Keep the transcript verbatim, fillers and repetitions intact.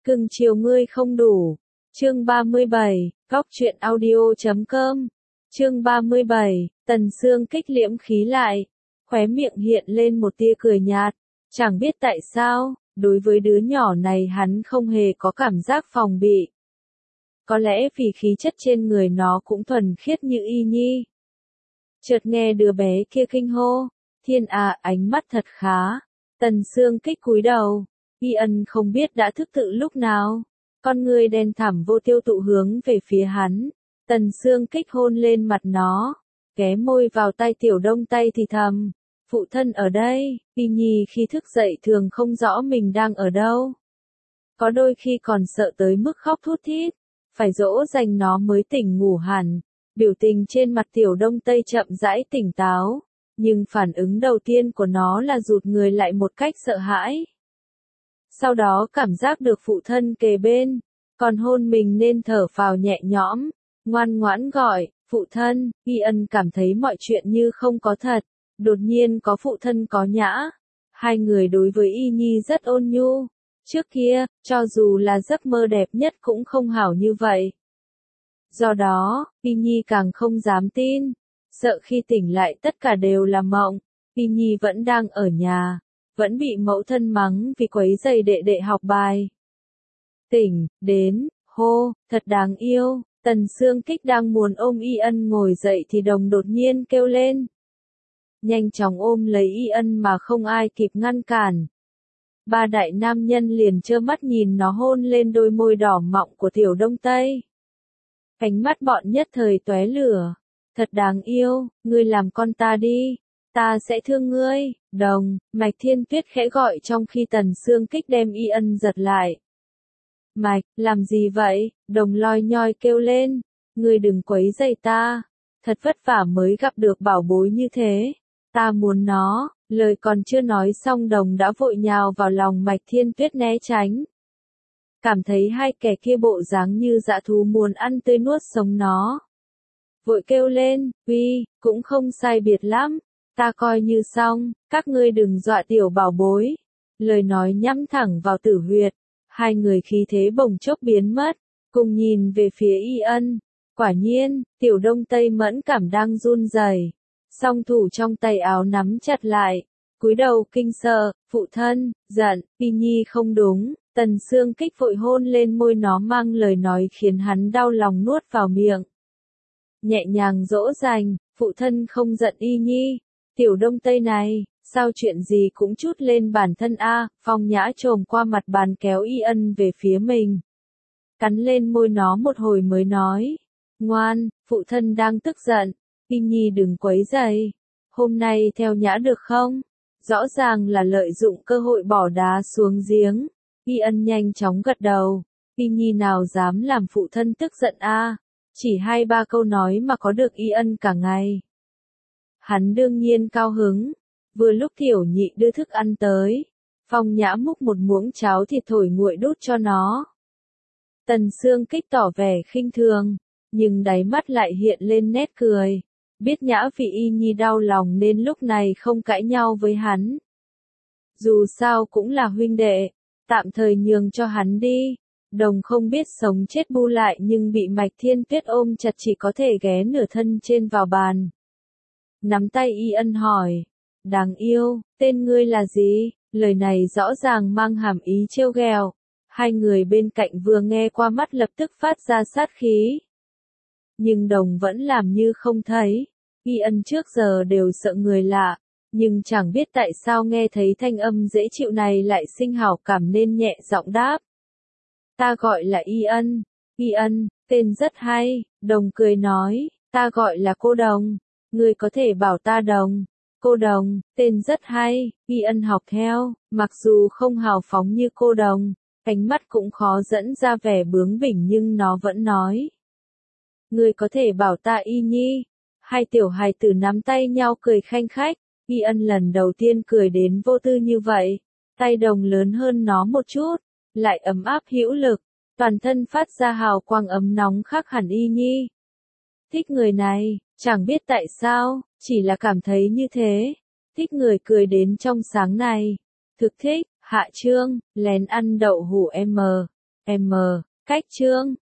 Cưng chiều ngươi không đủ. Chương ba mươi bảy, Góc truyện audio chấm com. Chương ba mươi bảy, Tần Sương Kích liễm khí lại, khóe miệng hiện lên một tia cười nhạt, chẳng biết tại sao, đối với đứa nhỏ này hắn không hề có cảm giác phòng bị. Có lẽ vì khí chất trên người nó cũng thuần khiết như y nhi. Chợt nghe đứa bé kia kinh hô, Thiên à, ánh mắt thật khá. Tần Sương Kích cúi đầu, Y Ân không biết đã thức tự lúc nào, con người đen thẳm vô tiêu tụ hướng về phía hắn. Tần Sương Kích hôn lên mặt nó, ghé môi vào tay Tiểu Đông Tây thì thầm, phụ thân ở đây. Y Nhi khi thức dậy thường không rõ mình đang ở đâu. Có đôi khi còn sợ tới mức khóc thút thít, phải dỗ dành nó mới tỉnh ngủ hẳn. Biểu tình trên mặt Tiểu Đông Tây chậm rãi tỉnh táo, nhưng phản ứng đầu tiên của nó là rụt người lại một cách sợ hãi. Sau đó cảm giác được phụ thân kề bên, còn hôn mình nên thở phào nhẹ nhõm, ngoan ngoãn gọi, phụ thân. Y Ân cảm thấy mọi chuyện như không có thật, đột nhiên có phụ thân có nhã. Hai người đối với Y Nhi rất ôn nhu, trước kia, cho dù là giấc mơ đẹp nhất cũng không hảo như vậy. Do đó, Y Nhi càng không dám tin, sợ khi tỉnh lại tất cả đều là mộng. Y Nhi vẫn đang ở nhà, vẫn bị mẫu thân mắng vì quấy rầy đệ đệ học bài. Tỉnh, đến, hô, thật đáng yêu. Tần Sương Kích đang muốn ôm Y Ân ngồi dậy thì Đồng đột nhiên kêu lên. Nhanh chóng ôm lấy Y Ân mà không ai kịp ngăn cản. Ba đại nam nhân liền trơ mắt nhìn nó hôn lên đôi môi đỏ mọng của Tiểu Đông Tây. Ánh mắt bọn nhất thời tóe lửa. Thật đáng yêu, ngươi làm con ta đi, ta sẽ thương ngươi. Đồng, Mạch Thiên Tuyết khẽ gọi trong khi Tần Sương Kích đem Y Ân giật lại. Mạch, làm gì vậy? Đồng loi nhoi kêu lên, ngươi đừng quấy rầy ta, thật vất vả mới gặp được bảo bối như thế, ta muốn nó. Lời còn chưa nói xong Đồng đã vội nhào vào lòng Mạch Thiên Tuyết né tránh. Cảm thấy hai kẻ kia bộ dáng như dã thú muốn ăn tươi nuốt sống nó. Vội kêu lên, uy, cũng không sai biệt lắm, ta coi như xong, các ngươi đừng dọa tiểu bảo bối. Lời nói nhắm thẳng vào tử huyệt, hai người khí thế bỗng chốc biến mất, cùng nhìn về phía Y Ân. Quả nhiên, Tiểu Đông Tây mẫn cảm đang run rẩy, song thủ trong tay áo nắm chặt lại, cúi đầu kinh sợ, phụ thân, giận. Y Nhi không đúng. Tần Sương Kích vội hôn lên môi nó mang lời nói khiến hắn đau lòng nuốt vào miệng. Nhẹ nhàng dỗ dành, phụ thân không giận Y Nhi. Tiểu Đông Tây này, sao chuyện gì cũng chút lên bản thân a. Phong Nhã trồm qua mặt bàn kéo Y Ân về phía mình. Cắn lên môi nó một hồi mới nói. Ngoan, phụ thân đang tức giận. Y Nhi đừng quấy rầy. Hôm nay theo Nhã được không? Rõ ràng là lợi dụng cơ hội bỏ đá xuống giếng. Y Ân nhanh chóng gật đầu. Y Nhi nào dám làm phụ thân tức giận a. Chỉ hai ba câu nói mà có được Y Ân cả ngày. Hắn đương nhiên cao hứng. Vừa lúc Tiểu Nhị đưa thức ăn tới, Phong Nhã múc một muỗng cháo thịt thổi nguội đút cho nó. Tần Sương Kích tỏ vẻ khinh thường, nhưng đáy mắt lại hiện lên nét cười. Biết Nhã vì Y Nhi đau lòng nên lúc này không cãi nhau với hắn. Dù sao cũng là huynh đệ, tạm thời nhường cho hắn đi. Đồng không biết sống chết bu lại nhưng bị Mạch Thiên Tuyết ôm chặt chỉ có thể ghé nửa thân trên vào bàn. Nắm tay Y Ân hỏi, đáng yêu, tên ngươi là gì? Lời này rõ ràng mang hàm ý trêu ghẹo. Hai người bên cạnh vừa nghe qua mắt lập tức phát ra sát khí. Nhưng Đồng vẫn làm như không thấy. Y Ân trước giờ đều sợ người lạ, nhưng chẳng biết tại sao nghe thấy thanh âm dễ chịu này lại sinh hảo cảm nên nhẹ giọng đáp. Ta gọi là Y Ân. Y Ân, tên rất hay. Đồng cười nói, ta gọi là cô Đồng. Ngươi có thể bảo ta Đồng. Cô Đồng, tên rất hay. Y Ân học theo, mặc dù không hào phóng như cô Đồng, ánh mắt cũng khó dẫn ra vẻ bướng bỉnh nhưng nó vẫn nói. Ngươi có thể bảo ta Y Nhi. Hai tiểu hài tử nắm tay nhau cười khanh khách. Y Ân lần đầu tiên cười đến vô tư như vậy. Tay Đồng lớn hơn nó một chút, lại ấm áp hữu lực, toàn thân phát ra hào quang ấm nóng khác hẳn Y Nhi. Thích người này, chẳng biết tại sao, chỉ là cảm thấy như thế. Thích người cười đến trong sáng này. Thực thích. Hạ chương, lén ăn đậu hũ M. M. Cách chương